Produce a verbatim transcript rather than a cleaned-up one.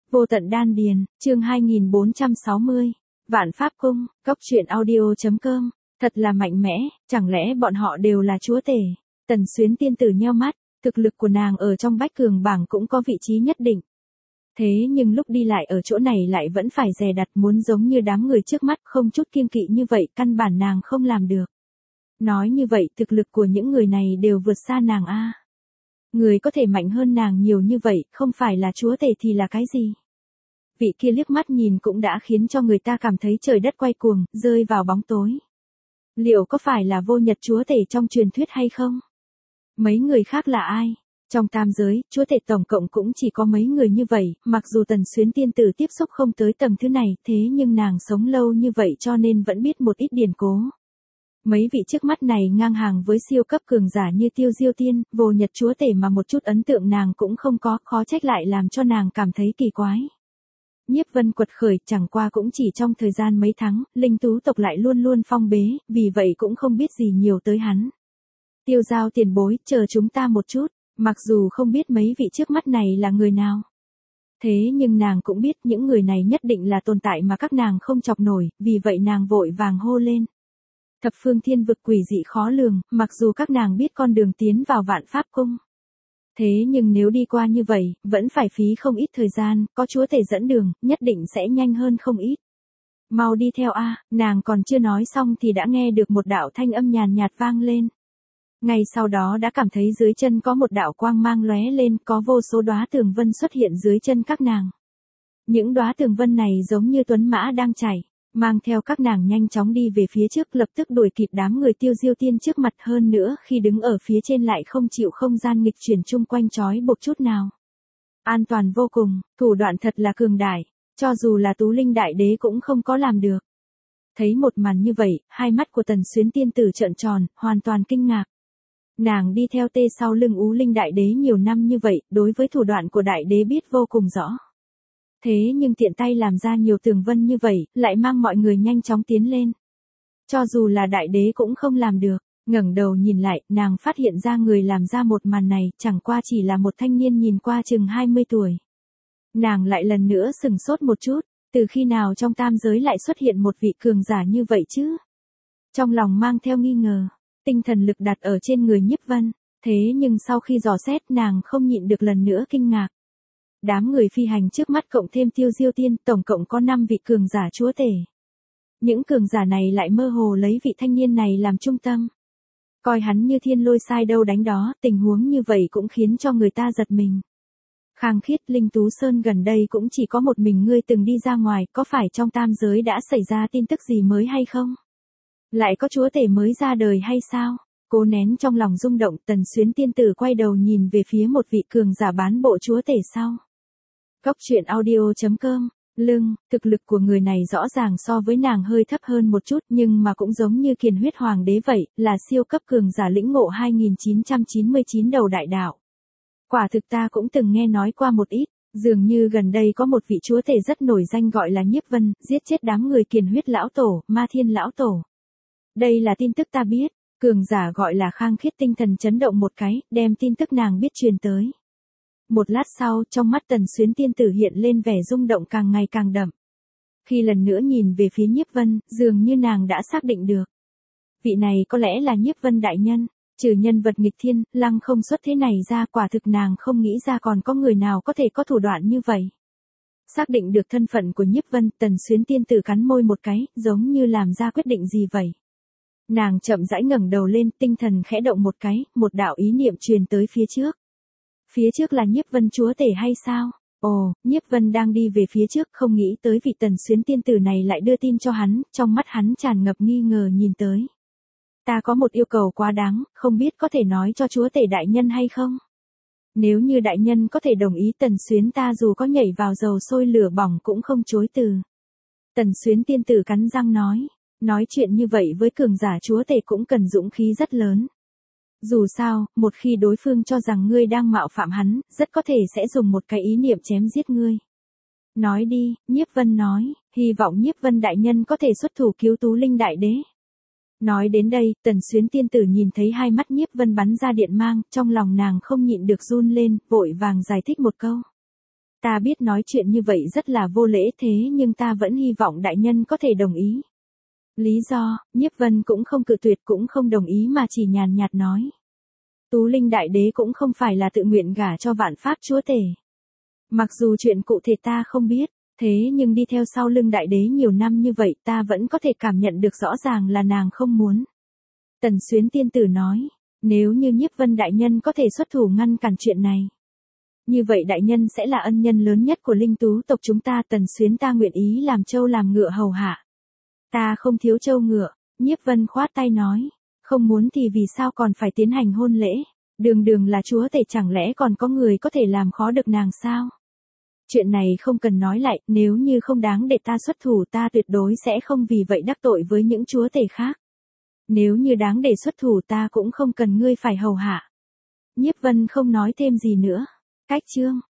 Vô tận đan điền, chương hai nghìn bốn trăm sáu mươi. Vạn Pháp Cung, Cốc truyện audio.com. Thật là mạnh mẽ, chẳng lẽ bọn họ đều là chúa tể? Tần Xuyến tiên tử nheo mắt, thực lực của nàng ở trong bách cường bảng cũng có vị trí nhất định. Thế nhưng lúc đi lại ở chỗ này lại vẫn phải dè đặt, muốn giống như đám người trước mắt không chút kiêng kỵ như vậy, căn bản nàng không làm được. Nói như vậy thực lực của những người này đều vượt xa nàng a. Người có thể mạnh hơn nàng nhiều như vậy, không phải là chúa tể thì là cái gì? Vị kia liếc mắt nhìn cũng đã khiến cho người ta cảm thấy trời đất quay cuồng, rơi vào bóng tối. Liệu có phải là vô nhật chúa tể trong truyền thuyết hay không? Mấy người khác là ai? Trong tam giới, chúa tể tổng cộng cũng chỉ có mấy người như vậy, mặc dù Tần Xuyến tiên tử tiếp xúc không tới tầng thứ này, thế nhưng nàng sống lâu như vậy cho nên vẫn biết một ít điển cố. Mấy vị trước mắt này ngang hàng với siêu cấp cường giả như Tiêu Diêu Tiên, vô nhật chúa tể mà một chút ấn tượng nàng cũng không có, khó trách lại làm cho nàng cảm thấy kỳ quái. Nhiếp Vân quật khởi chẳng qua cũng chỉ trong thời gian mấy tháng, linh tú tộc lại luôn luôn phong bế, vì vậy cũng không biết gì nhiều tới hắn. Tiêu Giao tiền bối, chờ chúng ta một chút, mặc dù không biết mấy vị trước mắt này là người nào. Thế nhưng nàng cũng biết những người này nhất định là tồn tại mà các nàng không chọc nổi, vì vậy nàng vội vàng hô lên. Thập phương thiên vực quỷ dị khó lường, mặc dù các nàng biết con đường tiến vào Vạn Pháp Cung. Thế nhưng nếu đi qua như vậy, vẫn phải phí không ít thời gian, có chúa tể dẫn đường, nhất định sẽ nhanh hơn không ít. Mau đi theo a, nàng còn chưa nói xong thì đã nghe được một đạo thanh âm nhàn nhạt vang lên. Ngay sau đó đã cảm thấy dưới chân có một đạo quang mang lóe lên, có vô số đóa tường vân xuất hiện dưới chân các nàng. Những đóa tường vân này giống như tuấn mã đang chạy, mang theo các nàng nhanh chóng đi về phía trước, lập tức đuổi kịp đám người Tiêu Diêu Tiên trước mặt, hơn nữa khi đứng ở phía trên lại không chịu không gian nghịch chuyển chung quanh trói buộc chút nào. An toàn vô cùng, thủ đoạn thật là cường đại, cho dù là Tú Linh Đại Đế cũng không có làm được. Thấy một màn như vậy, hai mắt của Tần Xuyến tiên tử trợn tròn, hoàn toàn kinh ngạc. Nàng đi theo tê sau lưng Ú Linh Đại Đế nhiều năm như vậy, đối với thủ đoạn của Đại Đế biết vô cùng rõ. Thế nhưng tiện tay làm ra nhiều tường vân như vậy, lại mang mọi người nhanh chóng tiến lên. Cho dù là Đại Đế cũng không làm được, ngẩng đầu nhìn lại, nàng phát hiện ra người làm ra một màn này, chẳng qua chỉ là một thanh niên nhìn qua chừng hai mươi tuổi. Nàng lại lần nữa sừng sốt một chút, từ khi nào trong tam giới lại xuất hiện một vị cường giả như vậy chứ? Trong lòng mang theo nghi ngờ, tinh thần lực đặt ở trên người Nhiếp Vân, thế nhưng sau khi dò xét nàng không nhịn được lần nữa kinh ngạc. Đám người phi hành trước mắt cộng thêm Tiêu Diêu Tiên, tổng cộng có năm vị cường giả chúa tể. Những cường giả này lại mơ hồ lấy vị thanh niên này làm trung tâm. Coi hắn như thiên lôi sai đâu đánh đó, tình huống như vậy cũng khiến cho người ta giật mình. Khang Khiết, Linh Tú Sơn gần đây cũng chỉ có một mình ngươi từng đi ra ngoài, có phải trong tam giới đã xảy ra tin tức gì mới hay không? Lại có chúa tể mới ra đời hay sao? Cố nén trong lòng rung động, Tần Xuyến tiên tử quay đầu nhìn về phía một vị cường giả bán bộ chúa tể sau. Cốc truyện audio.com, lưng, thực lực của người này rõ ràng so với nàng hơi thấp hơn một chút, nhưng mà cũng giống như Kiền Huyết Hoàng đế vậy, là siêu cấp cường giả lĩnh ngộ hai nghìn chín trăm chín mươi chín đầu đại đạo. Quả thực ta cũng từng nghe nói qua một ít, dường như gần đây có một vị chúa tể rất nổi danh gọi là Nhiếp Vân, giết chết đám người Kiền Huyết lão tổ, Ma Thiên lão tổ. Đây là tin tức ta biết, cường giả gọi là Khang Khiết tinh thần chấn động một cái, đem tin tức nàng biết truyền tới. Một lát sau, trong mắt Tần Xuyến tiên tử hiện lên vẻ rung động càng ngày càng đậm. Khi lần nữa nhìn về phía Nhiếp Vân, dường như nàng đã xác định được. Vị này có lẽ là Nhiếp Vân đại nhân, trừ nhân vật nghịch thiên, lăng không xuất thế này ra, quả thực nàng không nghĩ ra còn có người nào có thể có thủ đoạn như vậy. Xác định được thân phận của Nhiếp Vân, Tần Xuyến tiên tử cắn môi một cái, giống như làm ra quyết định gì vậy. Nàng chậm rãi ngẩng đầu lên, tinh thần khẽ động một cái, một đạo ý niệm truyền tới phía trước. Phía trước là Nhiếp Vân chúa tể hay sao? Ồ, Nhiếp Vân đang đi về phía trước, không nghĩ tới vị Tần Xuyến tiên tử này lại đưa tin cho hắn, trong mắt hắn tràn ngập nghi ngờ nhìn tới. Ta có một yêu cầu quá đáng, không biết có thể nói cho chúa tể đại nhân hay không? Nếu như đại nhân có thể đồng ý, Tần Xuyến ta dù có nhảy vào dầu sôi lửa bỏng cũng không chối từ. Tần Xuyến tiên tử cắn răng nói, nói chuyện như vậy với cường giả chúa tể cũng cần dũng khí rất lớn. Dù sao, một khi đối phương cho rằng ngươi đang mạo phạm hắn, rất có thể sẽ dùng một cái ý niệm chém giết ngươi. Nói đi, Nhiếp Vân nói, hy vọng Nhiếp Vân đại nhân có thể xuất thủ cứu Tú Linh Đại Đế. Nói đến đây, Tần Xuyến tiên tử nhìn thấy hai mắt Nhiếp Vân bắn ra điện mang, trong lòng nàng không nhịn được run lên, vội vàng giải thích một câu. Ta biết nói chuyện như vậy rất là vô lễ thế nhưng ta vẫn hy vọng đại nhân có thể đồng ý. Lý do, Nhiếp Vân cũng không cự tuyệt cũng không đồng ý mà chỉ nhàn nhạt nói. Tú Linh đại đế cũng không phải là tự nguyện gả cho Vạn Pháp chúa tể. Mặc dù chuyện cụ thể ta không biết, thế nhưng đi theo sau lưng đại đế nhiều năm như vậy ta vẫn có thể cảm nhận được rõ ràng là nàng không muốn. Tần Xuyến tiên tử nói, nếu như Nhiếp Vân đại nhân có thể xuất thủ ngăn cản chuyện này. Như vậy đại nhân sẽ là ân nhân lớn nhất của linh tú tộc chúng ta. Tần Xuyến ta nguyện ý làm trâu làm ngựa hầu hạ. Ta không thiếu trâu ngựa, Nhiếp Vân khoát tay nói, không muốn thì vì sao còn phải tiến hành hôn lễ, đường đường là chúa tể chẳng lẽ còn có người có thể làm khó được nàng sao? Chuyện này không cần nói lại, nếu như không đáng để ta xuất thủ ta tuyệt đối sẽ không vì vậy đắc tội với những chúa tể khác. Nếu như đáng để xuất thủ ta cũng không cần ngươi phải hầu hạ. Nhiếp Vân không nói thêm gì nữa. Cách chương